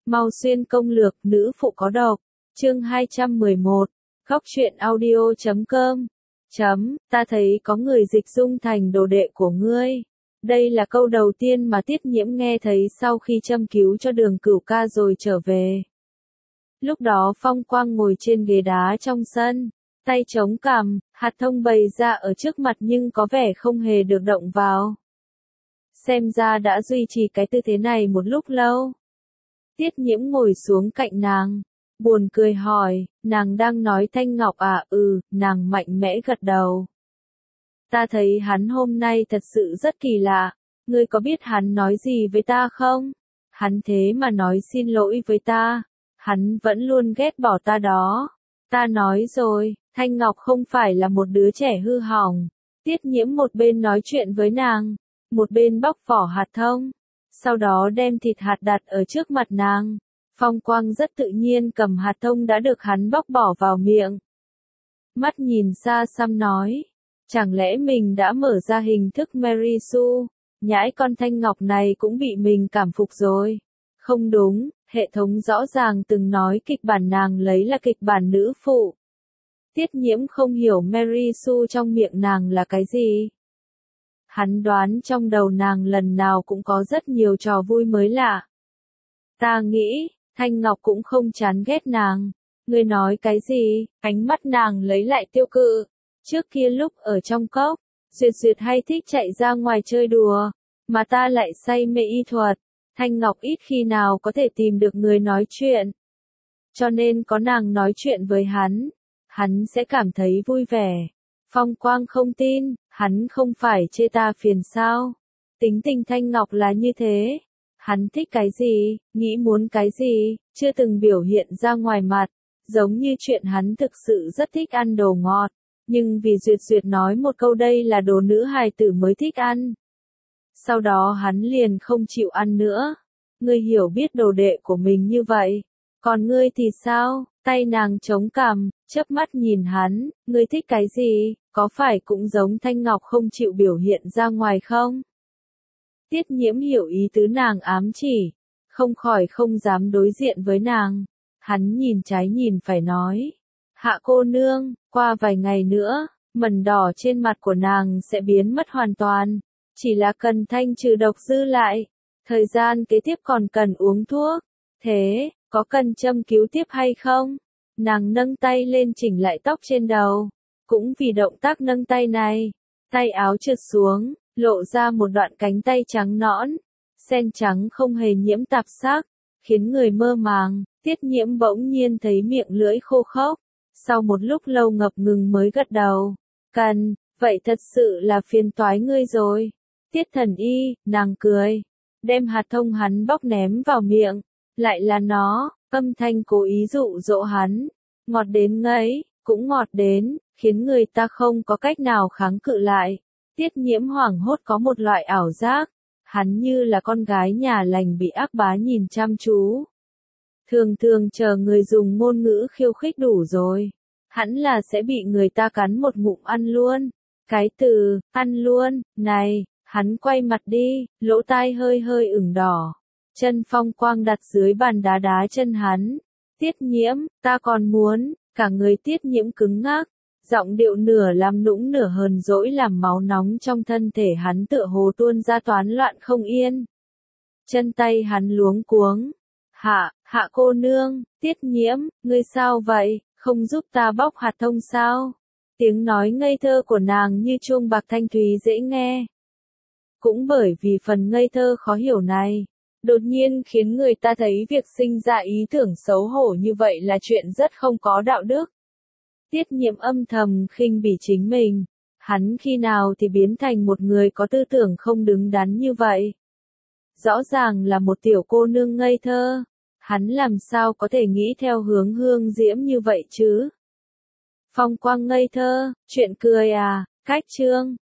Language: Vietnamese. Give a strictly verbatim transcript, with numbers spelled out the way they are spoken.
Mau xuyên công lược, nữ phụ có độc. Chương hai trăm mười một. Góc truyện audio chấm com. Chấm, ta thấy có người dịch dung thành đồ đệ của ngươi. Đây là câu đầu tiên mà Tiết Nhiễm nghe thấy sau khi châm cứu cho Đường Cửu ca rồi trở về. Lúc đó Phong Quang ngồi trên ghế đá trong sân, tay chống cằm, hạt thông bày ra ở trước mặt nhưng có vẻ không hề được động vào. Xem ra đã duy trì cái tư thế này một lúc lâu. Tiết Nhiễm ngồi xuống cạnh nàng, buồn cười hỏi, nàng đang nói Thanh Ngọc à? Ừ, nàng mạnh mẽ gật đầu. Ta thấy hắn hôm nay thật sự rất kỳ lạ, ngươi có biết hắn nói gì với ta không? Hắn thế mà nói xin lỗi với ta, hắn vẫn luôn ghét bỏ ta đó. Ta nói rồi, Thanh Ngọc không phải là một đứa trẻ hư hỏng. Tiết Nhiễm một bên nói chuyện với nàng, một bên bóc vỏ hạt thông, sau đó đem thịt hạt đặt ở trước mặt nàng. Phong Quang rất tự nhiên cầm hạt thông đã được hắn bóc bỏ vào miệng. Mắt nhìn xa xăm nói, chẳng lẽ mình đã mở ra hình thức Mary Sue, nhãi con Thanh Ngọc này cũng bị mình cảm phục rồi. Không đúng, hệ thống rõ ràng từng nói kịch bản nàng lấy là kịch bản nữ phụ. Tiết Nhiễm không hiểu Mary Sue trong miệng nàng là cái gì. Hắn đoán trong đầu nàng lần nào cũng có rất nhiều trò vui mới lạ. Ta nghĩ, Thanh Ngọc cũng không chán ghét nàng. Ngươi nói cái gì? Ánh mắt nàng lấy lại tiêu cự. Trước kia lúc ở trong cốc, Duyệt Duyệt hay thích chạy ra ngoài chơi đùa, mà ta lại say mê y thuật. Thanh Ngọc ít khi nào có thể tìm được người nói chuyện. Cho nên có nàng nói chuyện với hắn, hắn sẽ cảm thấy vui vẻ. Phong Quang không tin, hắn không phải chê ta phiền sao? Tính tình Thanh Ngọc là như thế. Hắn thích cái gì, nghĩ muốn cái gì, chưa từng biểu hiện ra ngoài mặt. Giống như chuyện hắn thực sự rất thích ăn đồ ngọt. Nhưng vì Duyệt Duyệt nói một câu đây là đồ nữ hài tử mới thích ăn. Sau đó hắn liền không chịu ăn nữa. Ngươi hiểu biết đồ đệ của mình như vậy. Còn ngươi thì sao? Tay nàng chống cằm, chớp mắt nhìn hắn, ngươi thích cái gì, có phải cũng giống Thanh Ngọc không chịu biểu hiện ra ngoài không? Tiết Nhiễm hiểu ý tứ nàng ám chỉ, không khỏi không dám đối diện với nàng. Hắn nhìn trái nhìn phải nói, Hạ cô nương, qua vài ngày nữa, mẩn đỏ trên mặt của nàng sẽ biến mất hoàn toàn, chỉ là cần thanh trừ độc dư lại. Thời gian kế tiếp còn cần uống thuốc, thế, có cần châm cứu tiếp hay không? Nàng nâng tay lên chỉnh lại tóc trên đầu, cũng vì động tác nâng tay này, tay áo trượt xuống, lộ ra một đoạn cánh tay trắng nõn, sen trắng không hề nhiễm tạp sắc, khiến người mơ màng. Tiết Nhiễm bỗng nhiên thấy miệng lưỡi khô khốc, sau một lúc lâu ngập ngừng mới gật đầu. Cần, vậy thật sự là phiền toái ngươi rồi. Tiết Thần Y, nàng cười, đem hạt thông hắn bóc ném vào miệng, lại là nó, âm thanh cố ý dụ dỗ hắn, ngọt đến ngấy, cũng ngọt đến, khiến người ta không có cách nào kháng cự lại. Tiết Nhiễm hoảng hốt có một loại ảo giác, hắn như là con gái nhà lành bị ác bá nhìn chăm chú. Thường thường chờ người dùng ngôn ngữ khiêu khích đủ rồi, hẳn là sẽ bị người ta cắn một ngụm ăn luôn. Cái từ, ăn luôn, này, hắn quay mặt đi, lỗ tai hơi hơi ửng đỏ. Chân Phong Quang đặt dưới bàn đá đá chân hắn. Tiết Nhiễm, ta còn muốn, cả người Tiết Nhiễm cứng ngắc, giọng điệu nửa làm nũng nửa hờn dỗi làm máu nóng trong thân thể hắn tựa hồ tuôn ra toán loạn không yên. Chân tay hắn luống cuống. Hạ, hạ cô nương, Tiết Nhiễm, ngươi sao vậy, không giúp ta bóc hạt thông sao? Tiếng nói ngây thơ của nàng như chuông bạc thanh thúy dễ nghe. Cũng bởi vì phần ngây thơ khó hiểu này, đột nhiên khiến người ta thấy việc sinh ra ý tưởng xấu hổ như vậy là chuyện rất không có đạo đức. Tiết Nhiễm âm thầm khinh bỉ chính mình, hắn khi nào thì biến thành một người có tư tưởng không đứng đắn như vậy. Rõ ràng là một tiểu cô nương ngây thơ, hắn làm sao có thể nghĩ theo hướng Hương Diễm như vậy chứ? Phong Quang ngây thơ, chuyện cười à, cách chương.